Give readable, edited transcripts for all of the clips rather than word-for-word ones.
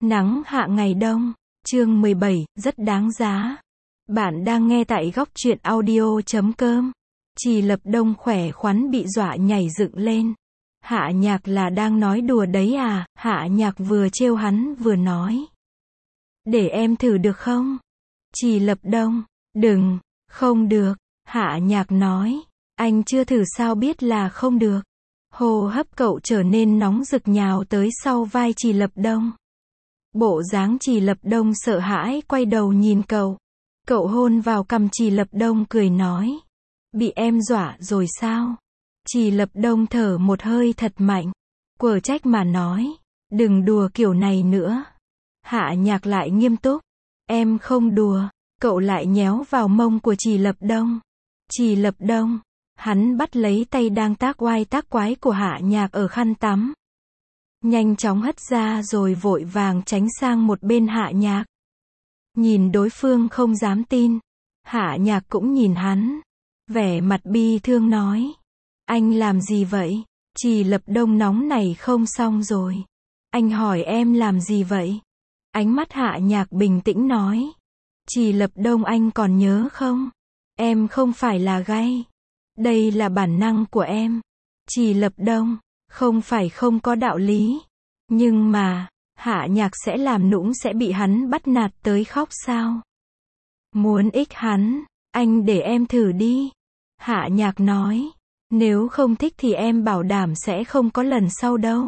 Nắng hạ ngày đông. Chương 17, rất đáng giá. Bạn đang nghe tại góc truyện audio.com. Trì Lập Đông khỏe khoắn bị dọa nhảy dựng lên. Hạ Nhạc là đang nói đùa đấy à? Hạ Nhạc vừa trêu hắn vừa nói. Để em thử được không? Trì Lập Đông, đừng, không được. Hạ Nhạc nói, anh chưa thử sao biết là không được. Hô hấp cậu trở nên nóng rực nhào tới sau vai Trì Lập Đông. Bộ dáng Trì Lập Đông sợ hãi quay đầu nhìn cậu. Cậu hôn vào cằm Trì Lập Đông cười nói. Bị em dọa rồi sao? Trì Lập Đông thở một hơi thật mạnh. Quở trách mà nói. Đừng đùa kiểu này nữa. Hạ Nhạc lại nghiêm túc. Em không đùa. Cậu lại nhéo vào mông của Trì Lập Đông. Trì Lập Đông. Hắn bắt lấy tay đang tác oai tác quái của Hạ Nhạc ở khăn tắm. Nhanh chóng hất ra rồi vội vàng tránh sang một bên Hạ Nhạc. Nhìn đối phương không dám tin. Hạ Nhạc cũng nhìn hắn. Vẻ mặt bi thương nói. Anh làm gì vậy? Trì Lập Đông nóng này không xong rồi. Anh hỏi em làm gì vậy? Ánh mắt Hạ Nhạc bình tĩnh nói. Trì Lập Đông anh còn nhớ không? Em không phải là gay. Đây là bản năng của em. Trì Lập Đông, không phải không có đạo lý. Nhưng mà, Hạ Nhạc sẽ làm nũng sẽ bị hắn bắt nạt tới khóc sao? Muốn ích hắn, anh để em thử đi. Hạ Nhạc nói, nếu không thích thì em bảo đảm sẽ không có lần sau đâu.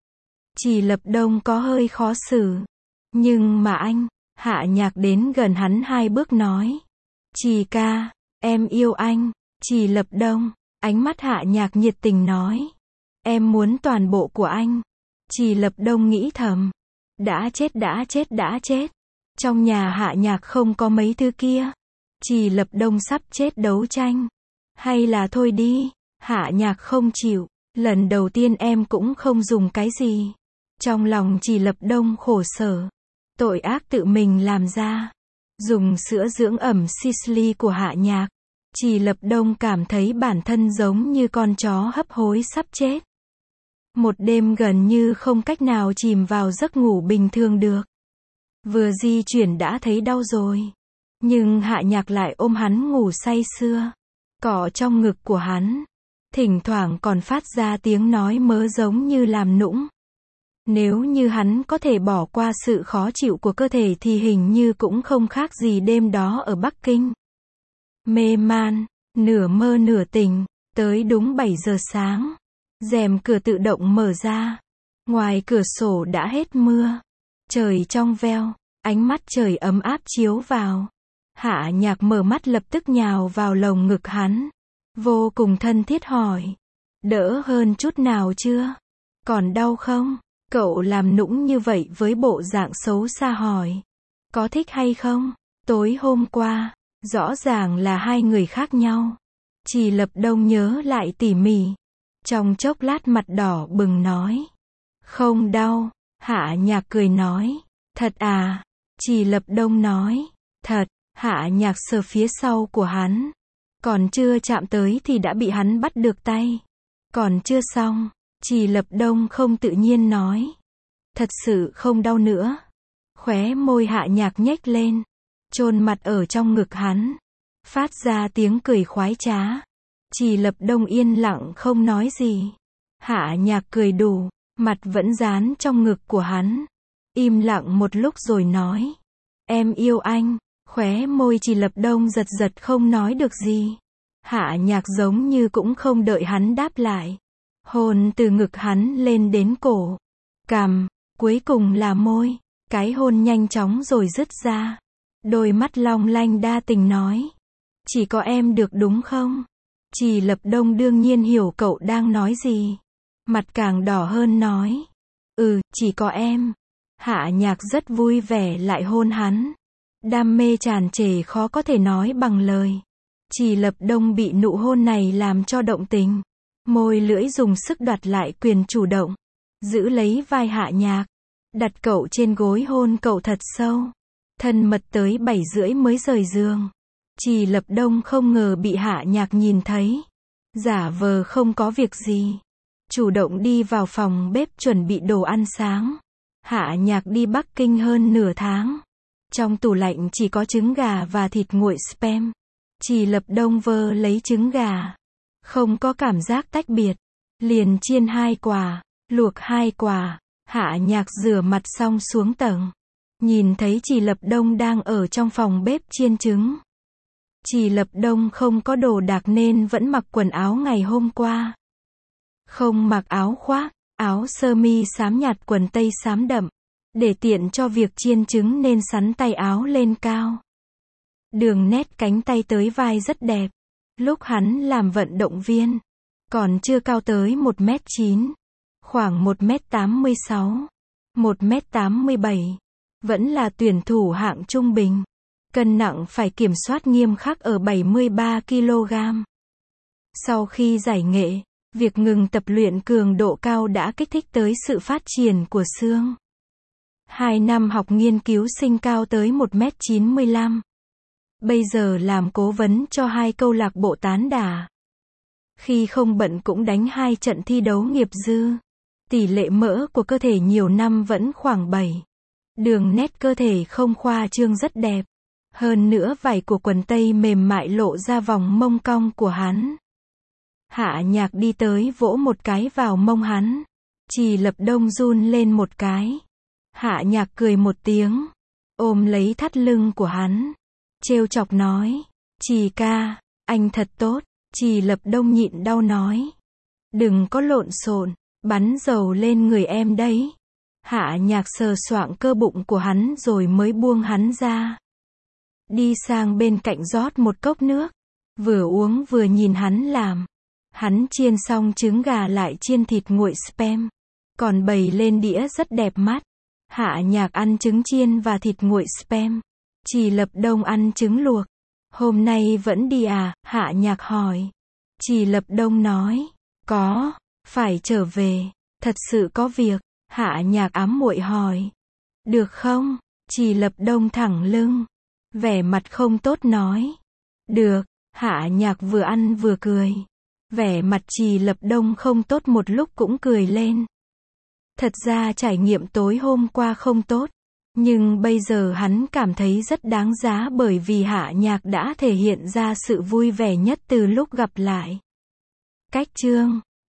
Trì Lập Đông có hơi khó xử. Nhưng mà anh, Hạ Nhạc đến gần hắn 2 bước nói. Trì ca, em yêu anh. Trì Lập Đông, ánh mắt Hạ Nhạc nhiệt tình nói. Em muốn toàn bộ của anh. Trì Lập Đông nghĩ thầm. Đã chết. Trong nhà Hạ Nhạc không có mấy thứ kia. Trì Lập Đông sắp chết đấu tranh. Hay là thôi đi. Hạ Nhạc không chịu. Lần đầu tiên em cũng không dùng cái gì. Trong lòng Trì Lập Đông khổ sở. Tội ác tự mình làm ra. Dùng sữa dưỡng ẩm Sisley của Hạ Nhạc. Trì Lập Đông cảm thấy bản thân giống như con chó hấp hối sắp chết. Một đêm gần như không cách nào chìm vào giấc ngủ bình thường được. Vừa di chuyển đã thấy đau rồi. Nhưng Hạ Nhạc lại ôm hắn ngủ say sưa. Cọ trong ngực của hắn. Thỉnh thoảng còn phát ra tiếng nói mớ giống như làm nũng. Nếu như hắn có thể bỏ qua sự khó chịu của cơ thể thì hình như cũng không khác gì đêm đó ở Bắc Kinh. Mê man, nửa mơ nửa tỉnh, tới đúng 7 giờ sáng. Rèm cửa tự động mở ra. Ngoài cửa sổ đã hết mưa. Trời trong veo, ánh mắt trời ấm áp chiếu vào. Hạ Nhạc mở mắt lập tức nhào vào lồng ngực hắn. Vô cùng thân thiết hỏi. Đỡ hơn chút nào chưa? Còn đau không? Cậu làm nũng như vậy với bộ dạng xấu xa hỏi. Có thích hay không? Tối hôm qua, rõ ràng là 2 người khác nhau. Trì Lập Đông nhớ lại tỉ mỉ. Trong chốc lát mặt đỏ bừng nói. Không đau. Hạ Nhạc cười nói. Thật à? Trì Lập Đông nói. Thật. Hạ Nhạc sờ phía sau của hắn. Còn chưa chạm tới thì đã bị hắn bắt được tay. Còn chưa xong. Trì Lập Đông không tự nhiên nói. Thật sự không đau nữa. Khóe môi Hạ Nhạc nhếch lên. Chôn mặt ở trong ngực hắn. Phát ra tiếng cười khoái trá. Trì Lập Đông yên lặng không nói gì. Hạ Nhạc cười đủ. Mặt vẫn dán trong ngực của hắn. Im lặng một lúc rồi nói. Em yêu anh. Khóe môi Trì Lập Đông giật giật không nói được gì. Hạ Nhạc giống như cũng không đợi hắn đáp lại. Hôn từ ngực hắn lên đến cổ. Cằm. Cuối cùng là môi. Cái hôn nhanh chóng rồi dứt ra. Đôi mắt long lanh đa tình nói. Chỉ có em được đúng không? Trì Lập Đông đương nhiên hiểu cậu đang nói gì. Mặt càng đỏ hơn nói. Chỉ có em. Hạ Nhạc rất vui vẻ lại hôn hắn. Đam mê tràn trề khó có thể nói bằng lời. Trì Lập Đông bị nụ hôn này làm cho động tình. Môi lưỡi dùng sức đoạt lại quyền chủ động. Giữ lấy vai Hạ Nhạc. Đặt cậu trên gối hôn cậu thật sâu. Thân mật tới 7 rưỡi mới rời giường. Trì Lập Đông không ngờ bị Hạ Nhạc nhìn thấy. Giả vờ không có việc gì. Chủ động đi vào phòng bếp chuẩn bị đồ ăn sáng. Hạ Nhạc đi Bắc Kinh hơn nửa tháng. Trong tủ lạnh chỉ có trứng gà và thịt nguội spam. Chỉ Lập Đông vơ lấy trứng gà. Không có cảm giác tách biệt. Liền chiên 2 quả, luộc 2 quả. Hạ Nhạc rửa mặt xong xuống tầng. Nhìn thấy Chỉ Lập Đông đang ở trong phòng bếp chiên trứng. Chỉ Lập Đông không có đồ đạc nên vẫn mặc quần áo ngày hôm qua. Không mặc áo khoác, áo sơ mi xám nhạt quần tây xám đậm. Để tiện cho việc chiên trứng nên xắn tay áo lên cao. Đường nét cánh tay tới vai rất đẹp. Lúc hắn làm vận động viên, còn chưa cao tới 1m9, khoảng 1m86, 1m87, vẫn là tuyển thủ hạng trung bình. Cân nặng phải kiểm soát nghiêm khắc ở 73 kg. Sau khi giải nghệ, việc ngừng tập luyện cường độ cao đã kích thích tới sự phát triển của xương. 2 năm học nghiên cứu sinh cao tới 1m95. Bây giờ làm cố vấn cho 2 câu lạc bộ tán đả. Khi không bận cũng đánh 2 trận thi đấu nghiệp dư. Tỷ lệ mỡ của cơ thể nhiều năm vẫn khoảng 7. Đường nét cơ thể không khoa trương rất đẹp. Hơn nữa vải của quần tây mềm mại lộ ra vòng mông cong của hắn. Hạ Nhạc đi tới vỗ một cái vào mông hắn. Chỉ Lập Đông run lên một cái. Hạ Nhạc cười một tiếng, ôm lấy thắt lưng của hắn, trêu chọc nói, Chỉ ca, anh thật tốt. Chỉ Lập Đông nhịn đau nói, đừng có lộn xộn, bắn dầu lên người em đấy. Hạ Nhạc sờ soạng cơ bụng của hắn rồi mới buông hắn ra. Đi sang bên cạnh rót một cốc nước, vừa uống vừa nhìn hắn làm. Hắn chiên xong trứng gà lại chiên thịt nguội spam, còn bày lên đĩa rất đẹp mắt. Hạ Nhạc ăn trứng chiên và thịt nguội spam. Chỉ Lập Đông ăn trứng luộc. Hôm nay vẫn đi à? Hạ Nhạc hỏi. Chỉ Lập Đông nói, có, phải trở về, thật sự có việc. Hạ Nhạc ám muội hỏi, được không? Chỉ Lập Đông thẳng lưng, vẻ mặt không tốt nói, được. Hạ Nhạc vừa ăn vừa cười. Vẻ mặt Chỉ Lập Đông không tốt một lúc cũng cười lên. Thật ra trải nghiệm tối hôm qua không tốt, nhưng bây giờ hắn cảm thấy rất đáng giá bởi vì Hạ Nhạc đã thể hiện ra sự vui vẻ nhất từ lúc gặp lại. Cách chương